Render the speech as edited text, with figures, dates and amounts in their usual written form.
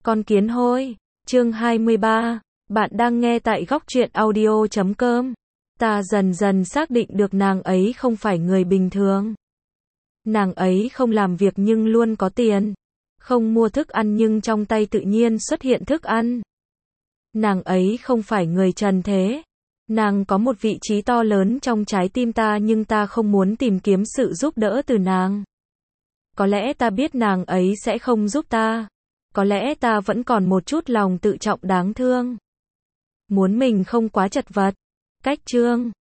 Con kiến hôi. Chương 23. Bạn đang nghe tại góc truyện audio.com. Ta dần dần xác định được nàng ấy không phải người bình thường. Nàng ấy không làm việc nhưng luôn có tiền. Không mua thức ăn nhưng trong tay tự nhiên xuất hiện thức ăn. Nàng ấy không phải người trần thế. Nàng có một vị trí to lớn trong trái tim ta nhưng ta không muốn tìm kiếm sự giúp đỡ từ nàng. Có lẽ ta biết nàng ấy sẽ không giúp ta. Có lẽ ta vẫn còn một chút lòng tự trọng đáng thương. Muốn mình không quá chật vật. Cách chương